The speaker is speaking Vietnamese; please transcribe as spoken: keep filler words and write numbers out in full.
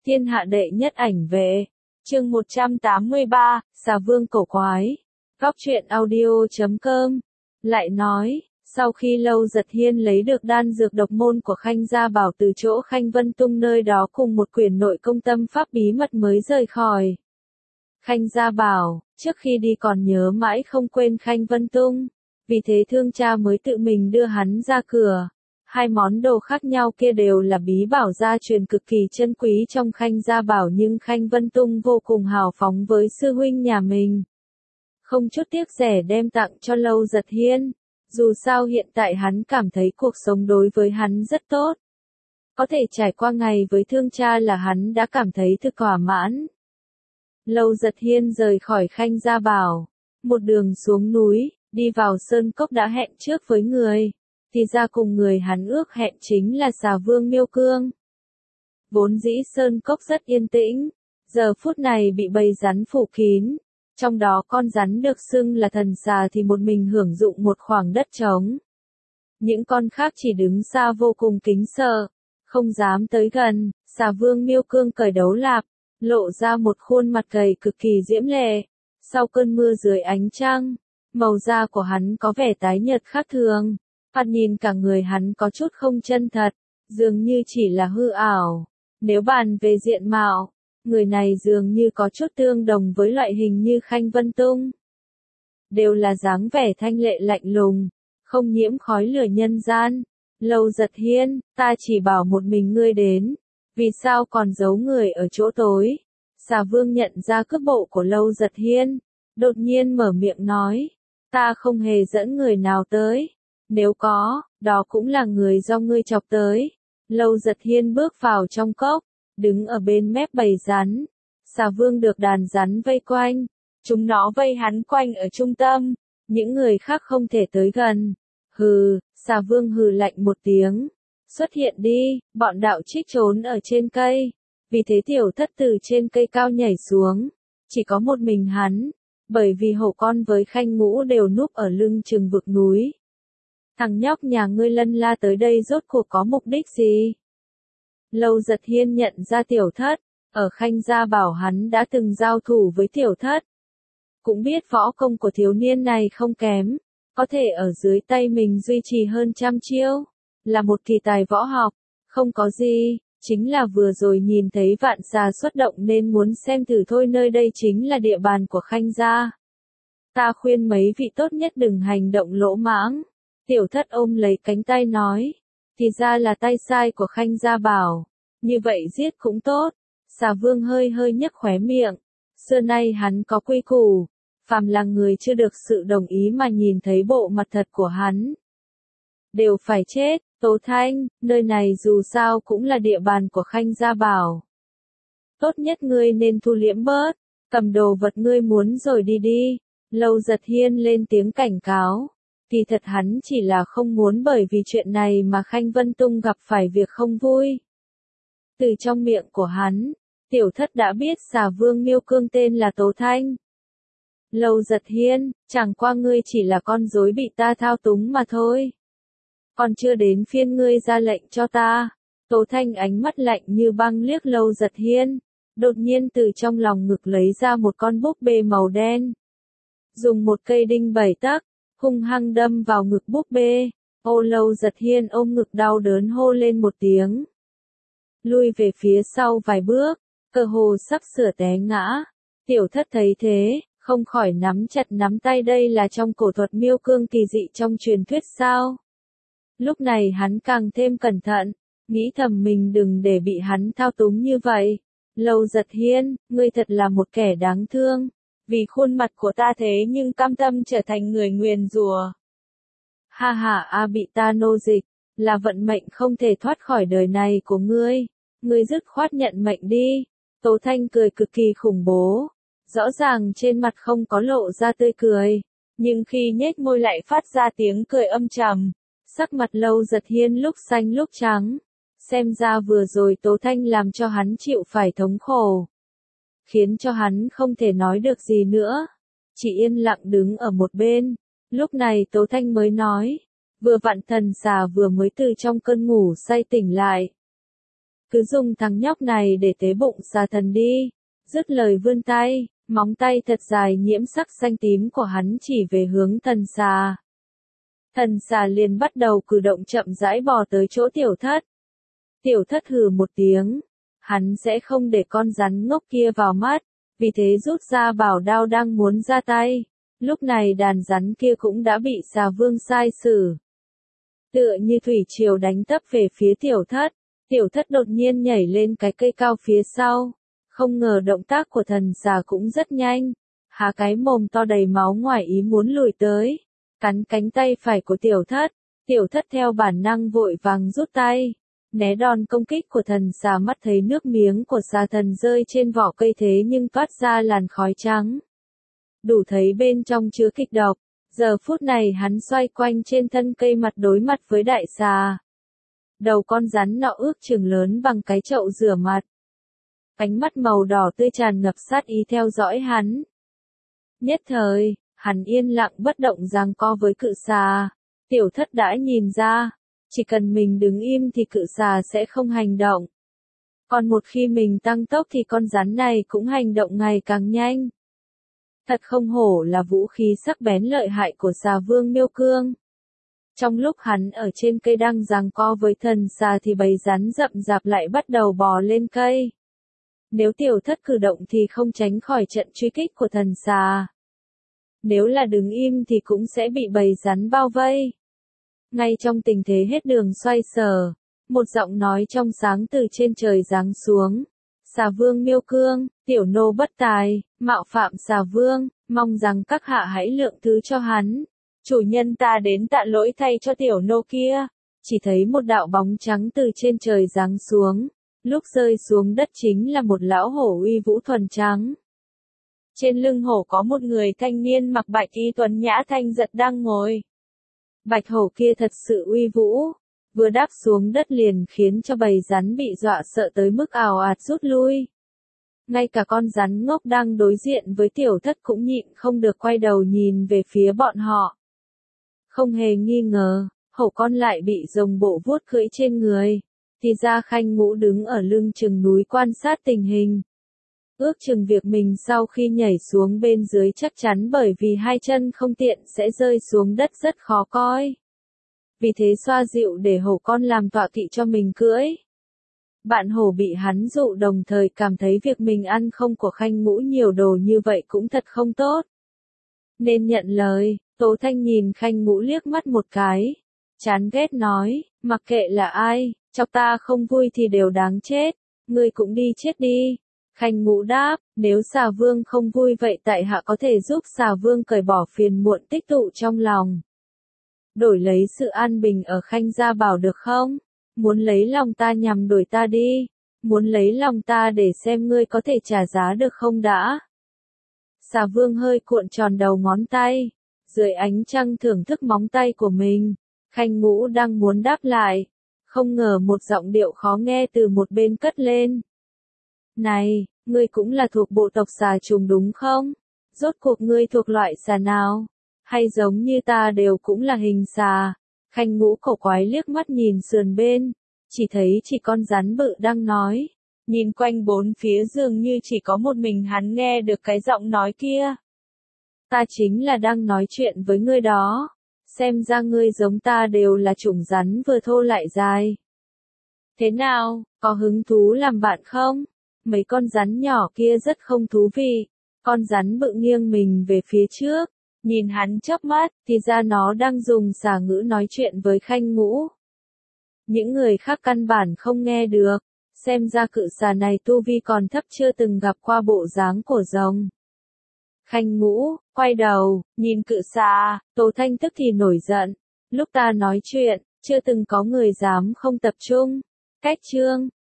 Thiên hạ đệ nhất ảnh vệ. Chương một trăm tám mươi ba, Xà Vương cổ quái. Góc truyện audio chấm com. Lại nói, sau khi Lâu Giật Hiên lấy được đan dược độc môn của Khanh Gia Bảo từ chỗ Khanh Vân Tung nơi đó cùng một quyển nội công tâm pháp bí mật mới rời khỏi Khanh Gia Bảo, trước khi đi còn nhớ mãi không quên Khanh Vân Tung, vì thế thương cha mới tự mình đưa hắn ra cửa. Hai món đồ khác nhau kia đều là bí bảo gia truyền cực kỳ chân quý trong Khanh Gia Bảo, nhưng Khanh Vân Tung vô cùng hào phóng với sư huynh nhà mình. Không chút tiếc rẻ đem tặng cho Lâu Giật Hiên. Dù sao hiện tại hắn cảm thấy cuộc sống đối với hắn rất tốt. Có thể trải qua ngày với thương cha là hắn đã cảm thấy thực thỏa mãn. Lâu Giật Hiên rời khỏi Khanh Gia Bảo. Một đường xuống núi, đi vào sơn cốc đã hẹn trước với người. Thì ra cùng người hắn ước hẹn chính là Xà Vương Miêu Cương. Vốn dĩ sơn cốc rất yên tĩnh, giờ phút này bị bầy rắn phủ kín. Trong đó con rắn được xưng là thần xà thì một mình hưởng dụng một khoảng đất trống. Những con khác chỉ đứng xa vô cùng kính sợ, không dám tới gần. Xà Vương Miêu Cương cởi đấu lạp, lộ ra một khuôn mặt gầy cực kỳ diễm lệ. Sau cơn mưa dưới ánh trăng, màu da của hắn có vẻ tái nhợt khác thường. Thoạt nhìn cả người hắn có chút không chân thật, dường như chỉ là hư ảo. Nếu bàn về diện mạo, người này dường như có chút tương đồng với loại hình như Khanh Vân Tung. Đều là dáng vẻ thanh lệ lạnh lùng, không nhiễm khói lửa nhân gian. Lâu Giật Hiên, ta chỉ bảo một mình ngươi đến, vì sao còn giấu người ở chỗ tối? Xà Vương nhận ra cước bộ của Lâu Giật Hiên, đột nhiên mở miệng nói, ta không hề dẫn người nào tới. Nếu có, đó cũng là người do ngươi chọc tới. Lâu Giật Hiên bước vào trong cốc, đứng ở bên mép bầy rắn. Xà Vương được đàn rắn vây quanh, chúng nó vây hắn quanh ở trung tâm, những người khác không thể tới gần. Hừ, Xà Vương hừ lạnh một tiếng, xuất hiện đi. Bọn đạo trích trốn ở trên cây, vì thế tiểu thất từ trên cây cao nhảy xuống, chỉ có một mình hắn, bởi vì hổ con với Khanh Ngũ đều núp ở lưng chừng vực núi. Thằng nhóc nhà ngươi lân la tới đây rốt cuộc có mục đích gì? Lâu Giật Hiên nhận ra tiểu thất, ở Khanh Gia Bảo hắn đã từng giao thủ với tiểu thất. Cũng biết võ công của thiếu niên này không kém, có thể ở dưới tay mình duy trì hơn trăm chiêu, là một kỳ tài võ học, không có gì, chính là vừa rồi nhìn thấy vạn xà xuất động nên muốn xem thử thôi, nơi đây chính là địa bàn của Khanh Gia. Ta khuyên mấy vị tốt nhất đừng hành động lỗ mãng. Tiểu thất ôm lấy cánh tay nói, thì ra là tay sai của Khanh Gia Bảo, như vậy giết cũng tốt. Xà Vương hơi hơi nhếch khóe miệng, xưa nay hắn có quy củ, phàm là người chưa được sự đồng ý mà nhìn thấy bộ mặt thật của hắn, đều phải chết. Tố Thanh, nơi này dù sao cũng là địa bàn của Khanh Gia Bảo. Tốt nhất ngươi nên thu liễm bớt, cầm đồ vật ngươi muốn rồi đi đi. Lâu Giật Hiên lên tiếng cảnh cáo. Kỳ thật hắn chỉ là không muốn bởi vì chuyện này mà Khanh Vân Tung gặp phải việc không vui. Từ trong miệng của hắn, tiểu thất đã biết Xà Vương Miêu Cương tên là Tố Thanh. Lâu Giật Hiên, chẳng qua ngươi chỉ là con rối bị ta thao túng mà thôi. Còn chưa đến phiên ngươi ra lệnh cho ta. Tố Thanh ánh mắt lạnh như băng liếc Lâu Giật Hiên, đột nhiên từ trong lòng ngực lấy ra một con búp bê màu đen. Dùng một cây đinh bảy tấc, hung hăng đâm vào ngực búp bê. Ô Lâu Giật Hiên ôm ngực đau đớn hô lên một tiếng. Lui về phía sau vài bước, cơ hồ sắp sửa té ngã. Tiểu thất thấy thế, không khỏi nắm chặt nắm tay, đây là trong cổ thuật Miêu Cương kỳ dị trong truyền thuyết sao? Lúc này hắn càng thêm cẩn thận, nghĩ thầm mình đừng để bị hắn thao túng như vậy. Lâu Giật Hiên, ngươi thật là một kẻ đáng thương. Vì khuôn mặt của ta thế nhưng cam tâm trở thành người nguyền rủa. Ha ha a bị ta nô dịch, là vận mệnh không thể thoát khỏi đời này của ngươi. Ngươi dứt khoát nhận mệnh đi. Tố Thanh cười cực kỳ khủng bố. Rõ ràng trên mặt không có lộ ra tươi cười, nhưng khi nhếch môi lại phát ra tiếng cười âm trầm. Sắc mặt Lâu Giật Hiên lúc xanh lúc trắng. Xem ra vừa rồi Tố Thanh làm cho hắn chịu phải thống khổ, khiến cho hắn không thể nói được gì nữa, chỉ yên lặng đứng ở một bên. Lúc này Tố Thanh mới nói, vừa vặn thần xà vừa mới từ trong cơn ngủ say tỉnh lại. cứ dùng thằng nhóc này để tế bụng xà thần đi. Dứt lời vươn tay, móng tay thật dài nhiễm sắc xanh tím của hắn chỉ về hướng thần xà. Thần xà liền bắt đầu cử động chậm rãi bò tới chỗ tiểu thất. Tiểu thất hừ một tiếng, hắn sẽ không để con rắn ngốc kia vào mắt, vì thế rút ra bảo đao đang muốn ra tay. Lúc này đàn rắn kia cũng đã bị xà vương sai xử. Tựa như thủy triều đánh tấp về phía tiểu thất, tiểu thất đột nhiên nhảy lên cái cây cao phía sau. Không ngờ động tác của thần xà cũng rất nhanh, há cái mồm to đầy máu ngoài ý muốn lùi tới, cắn cánh tay phải của tiểu thất. Tiểu thất theo bản năng vội vàng rút tay, né đòn công kích của thần xà, mắt thấy nước miếng của xà thần rơi trên vỏ cây thế nhưng toát ra làn khói trắng. Đủ thấy bên trong chứa kịch độc, giờ phút này hắn xoay quanh trên thân cây mặt đối mặt với đại xà. Đầu con rắn nọ ước chừng lớn bằng cái chậu rửa mặt. Ánh mắt màu đỏ tươi tràn ngập sát ý theo dõi hắn. Nhất thời, hắn yên lặng bất động giằng co với cự xà. Tiểu thất đã nhìn ra, chỉ cần mình đứng im thì cự xà sẽ không hành động. Còn một khi mình tăng tốc thì con rắn này cũng hành động ngày càng nhanh. Thật không hổ là vũ khí sắc bén lợi hại của xà vương Miêu Cương. Trong lúc hắn ở trên cây đang giằng co với thần xà thì bầy rắn rậm rạp lại bắt đầu bò lên cây. Nếu tiểu thất cử động thì không tránh khỏi trận truy kích của thần xà. Nếu là đứng im thì cũng sẽ bị bầy rắn bao vây. Ngay trong tình thế hết đường xoay sở, một giọng nói trong sáng từ trên trời giáng xuống. Xà vương Miêu Cương, tiểu nô bất tài, mạo phạm xà vương, mong rằng các hạ hãy lượng thứ cho hắn. Chủ nhân ta đến tạ lỗi thay cho tiểu nô kia. Chỉ thấy một đạo bóng trắng từ trên trời giáng xuống. Lúc rơi xuống đất chính là một lão hổ uy vũ thuần trắng. Trên lưng hổ có một người thanh niên mặc bạch y tuấn nhã thanh giật đang ngồi. Bạch hổ kia thật sự uy vũ, vừa đáp xuống đất liền khiến cho bầy rắn bị dọa sợ tới mức ào ạt rút lui. Ngay cả con rắn ngốc đang đối diện với tiểu thất cũng nhịn không được quay đầu nhìn về phía bọn họ. Không hề nghi ngờ, hổ con lại bị rồng bộ vuốt cưỡi trên người. Thì ra Khanh Ngũ đứng ở lưng chừng núi quan sát tình hình. Ước chừng việc mình sau khi nhảy xuống bên dưới chắc chắn bởi vì hai chân không tiện sẽ rơi xuống đất rất khó coi. Vì thế xoa dịu để hổ con làm tọa kỵ cho mình cưỡi. Bạn hổ bị hắn dụ đồng thời cảm thấy việc mình ăn không của Khanh Ngũ nhiều đồ như vậy cũng thật không tốt. Nên nhận lời, Tố Thanh nhìn Khanh Ngũ liếc mắt một cái. Chán ghét nói, mặc kệ là ai, chọc ta không vui thì đều đáng chết, ngươi cũng đi chết đi. Khanh Ngũ đáp, nếu xà vương không vui vậy tại hạ có thể giúp xà vương cởi bỏ phiền muộn tích tụ trong lòng. Đổi lấy sự an bình ở Khanh gia bảo được không? Muốn lấy lòng ta nhằm đổi ta đi, muốn lấy lòng ta để xem ngươi có thể trả giá được không đã. Xà vương hơi cuộn tròn đầu ngón tay, dưới ánh trăng thưởng thức móng tay của mình. Khanh Ngũ đang muốn đáp lại, không ngờ một giọng điệu khó nghe từ một bên cất lên. Này, ngươi cũng là thuộc bộ tộc xà trùng đúng không? Rốt cuộc ngươi thuộc loại xà nào? Hay giống như ta đều cũng là hình xà? Khanh Ngũ cổ quái liếc mắt nhìn sườn bên, chỉ thấy chỉ con rắn bự đang nói. Nhìn quanh bốn phía dường như chỉ có một mình hắn nghe được cái giọng nói kia. Ta chính là đang nói chuyện với ngươi đó. Xem ra ngươi giống ta đều là chủng rắn vừa thô lại dài. Thế nào, có hứng thú làm bạn không? Mấy con rắn nhỏ kia rất không thú vị. Con rắn bự nghiêng mình về phía trước, nhìn hắn chớp mắt, thì ra nó đang dùng xà ngữ nói chuyện với Khanh Ngũ. Những người khác căn bản không nghe được, xem ra cự xà này tu vi còn thấp chưa từng gặp qua bộ dáng của rồng. Khanh Ngũ, quay đầu, nhìn cự xà, Tố Thanh tức thì nổi giận. Lúc ta nói chuyện, chưa từng có người dám không tập trung. Cách chương.